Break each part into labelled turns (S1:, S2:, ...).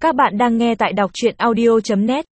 S1: Các bạn đang nghe tại đọc truyện audio.net.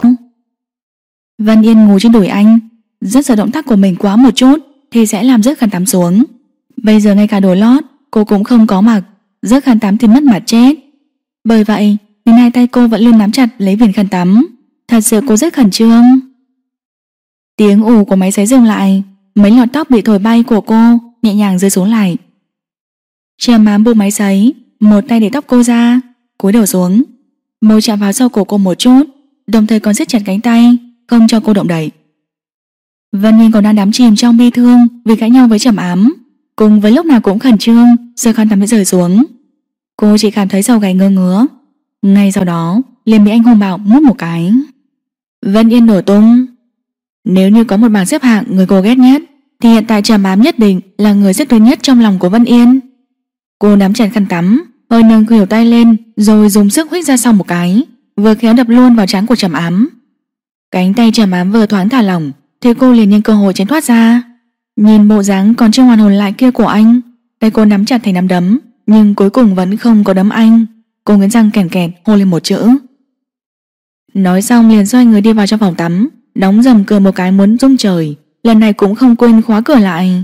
S2: Vân Yên ngủ trên đùi anh, rất sợ động tác của mình quá một chút thì sẽ làm rớt khăn tắm xuống. Bây giờ ngay cả đồ lót cô cũng không có mặc, rớt khăn tắm thì mất mặt chết. Bởi vậy nên hai tay cô vẫn luôn nắm chặt lấy viền khăn tắm. Thật sự cô rất khẩn trương. Tiếng ù của máy sấy dừng lại, mấy lọn tóc bị thổi bay của cô nhẹ nhàng rơi xuống lại. Trầm Ám buông máy sấy, một tay để tóc cô ra, cúi đầu xuống, môi chạm vào sau cổ cô một chút, đồng thời còn siết chặt cánh tay, không cho cô động đậy. Vân Yên còn đang đắm chìm trong bi thương vì cãi nhau với Trầm Ám, cùng với lúc nào cũng khẩn trương sợ khăn tắm sẽ rơi xuống. Cô chỉ cảm thấy sau gáy ngơ ngứa. Ngay sau đó liền bị anh hung bạo mút một cái. Vân Yên nổ tung. Nếu như có một bảng xếp hạng người cô ghét nhất thì hiện tại Trầm Ám nhất định là người xếp thứ nhất trong lòng của Vân Yên. Cô nắm chặt khăn tắm, hơi nâng khuỷu tay lên rồi dùng sức huých ra sau một cái, vừa khéo đập luôn vào trán của Trầm Ám. Cánh tay Trầm Ám vừa thoáng thả lỏng thì cô liền nhân cơ hội tránh thoát ra. Nhìn bộ dáng còn chưa hoàn hồn lại kia của anh, tay cô nắm chặt thành nắm đấm, nhưng cuối cùng vẫn không có đấm anh. Cô nghiến răng kèn kẹt hô lên một chữ. Nói xong liền xoay người đi vào trong phòng tắm, đóng dầm cửa một cái muốn rung trời, lần này cũng không quên khóa cửa lại.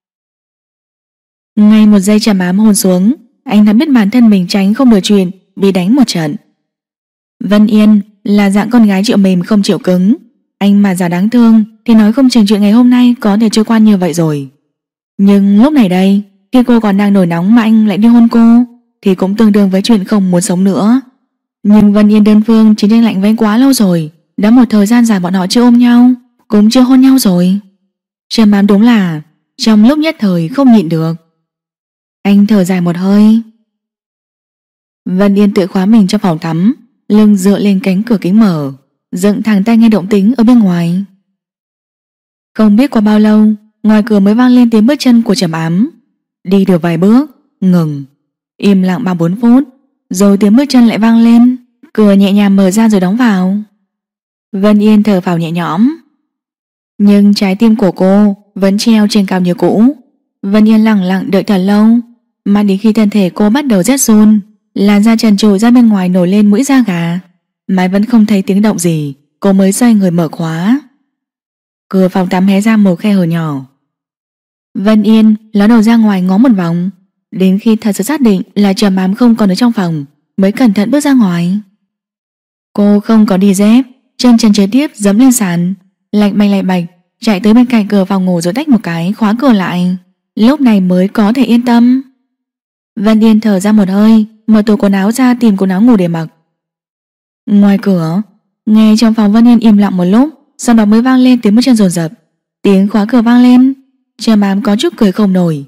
S2: Ngay một giây Trầm Ám hôn xuống, anh đã biết bản thân mình tránh không được chuyện bị đánh một trận. Vân Yên là dạng con gái chịu mềm không chịu cứng, anh mà giả đáng thương thì nói không chừng chuyện ngày hôm nay có thể trôi qua như vậy rồi. Nhưng lúc này đây, khi cô còn đang nổi nóng mà anh lại đi hôn cô thì cũng tương đương với chuyện không muốn sống nữa. Nhưng Vân Yên đơn phương chiến tranh lạnh vẽ quá lâu rồi, đã một thời gian dài bọn họ chưa ôm nhau, cũng chưa hôn nhau rồi. Trầm Ám đúng là trong lúc nhất thời không nhịn được. Anh thở dài một hơi. Vân Yên tự khóa mình trong phòng tắm, lưng dựa lên cánh cửa kính mở, dựng thẳng tay nghe động tĩnh ở bên ngoài. Không biết qua bao lâu, ngoài cửa mới vang lên tiếng bước chân của Trầm Ám. Đi được vài bước, ngừng, im lặng 3-4 phút, rồi tiếng bước chân lại vang lên, cửa nhẹ nhàng mở ra rồi đóng vào. Vân Yên thở phào nhẹ nhõm. Nhưng trái tim của cô vẫn treo trên cao như cũ. Vân Yên lặng lặng đợi thật lâu, mà đến khi thân thể cô bắt đầu rét run, làn da trần trụi ra bên ngoài nổi lên mũi da gà, mãi vẫn không thấy tiếng động gì, cô mới xoay người mở khóa. Cửa phòng tắm hé ra một khe hở nhỏ. Vân Yên ló đầu ra ngoài ngó một vòng, đến khi thật sự xác định là Trầm Ám không còn ở trong phòng mới cẩn thận bước ra ngoài. Cô không có đi dép, chân trần trực tiếp giẫm lên sàn, lạch bạch chạy tới bên cạnh cửa phòng ngủ rồi tách một cái khóa cửa lại, lúc này mới có thể yên tâm. Vân Yên thở ra một hơi, mở tủ quần áo ra tìm quần áo ngủ để mặc. Ngoài cửa, nghe trong phòng Vân Yên im lặng một lúc, sau đó mới vang lên tiếng bước chân dồn dập. Tiếng khóa cửa vang lên, Trầm Ám có chút cười không nổi.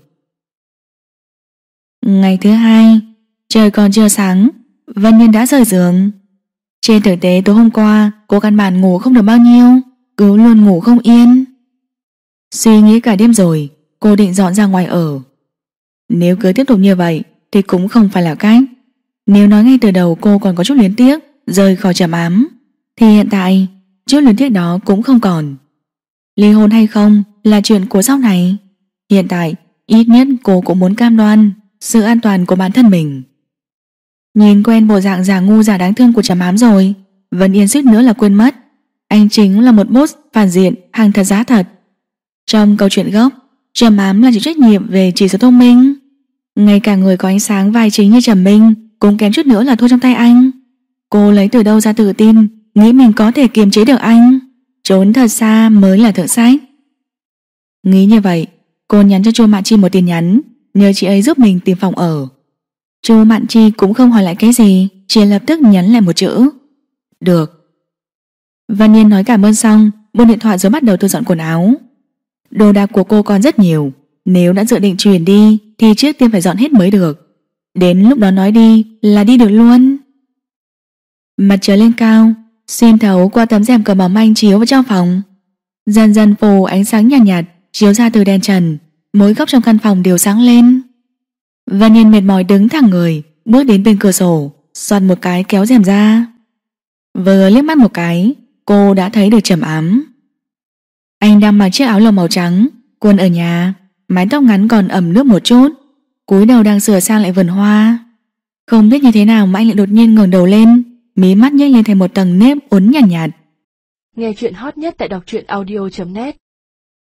S2: Ngày thứ hai, trời còn chưa sáng, Vân Yên đã rời giường. Trên thực tế tối hôm qua cô căn bản ngủ không được bao nhiêu, cứ luôn ngủ không yên. Suy nghĩ cả đêm rồi, cô định dọn ra ngoài ở. Nếu cứ tiếp tục như vậy thì cũng không phải là cách. Nếu nói ngay từ đầu cô còn có chút luyến tiếc rời khỏi Trầm Ám, thì hiện tại chút luyến tiếc đó cũng không còn. Ly hôn hay không là chuyện của sau này. Hiện tại ít nhất cô cũng muốn cam đoan sự an toàn của bản thân mình. Nhìn quen bộ dạng giả ngu giả đáng thương của Trầm Ám rồi, Vân Yên suýt nữa là quên mất anh chính là một boss phản diện hàng thật giá thật. Trong câu chuyện gốc, Trầm Ám là chịu trách nhiệm về chỉ số thông minh. Ngay cả người có ánh sáng vai chính như Trầm Minh cũng kém chút nữa là thua trong tay anh. Cô lấy từ đâu ra tự tin nghĩ mình có thể kiềm chế được anh, trốn thật xa mới là thượng sách. Nghĩ như vậy, cô nhắn cho Chu Mạn Chi một tin nhắn, nhờ chị ấy giúp mình tìm phòng ở. Chu Mạn Chi cũng không hỏi lại cái gì, chỉ lập tức nhắn lại một chữ: được. Vân Yên nói cảm ơn xong, buông điện thoại rồi bắt đầu thu dọn quần áo. Đồ đạc của cô còn rất nhiều, nếu đã dự định chuyển đi thì trước tiên phải dọn hết mới được. Đến lúc đó nói đi là đi được luôn. Mặt trời lên cao, xuyên thấu qua tấm rèm cờ mỏng manh chiếu vào trong phòng, dần dần phủ ánh sáng nhạt nhạt chiếu ra từ đèn trần, mỗi góc trong căn phòng đều sáng lên. Vân Yên mệt mỏi đứng thẳng người, bước đến bên cửa sổ, xoạt một cái kéo rèm ra. Vừa liếc mắt một cái, cô đã thấy được Trầm Ám. Anh đang mặc chiếc áo lông màu trắng, quần ở nhà, mái tóc ngắn còn ẩm nước một chút, cúi đầu đang sửa sang lại vườn hoa. Không biết như thế nào mà anh lại đột nhiên ngẩng đầu lên, mí mắt nhếch lên thành một tầng nếp uốn nhàn nhạt.
S3: Nghe chuyện hot nhất tại đọc truyện audio.net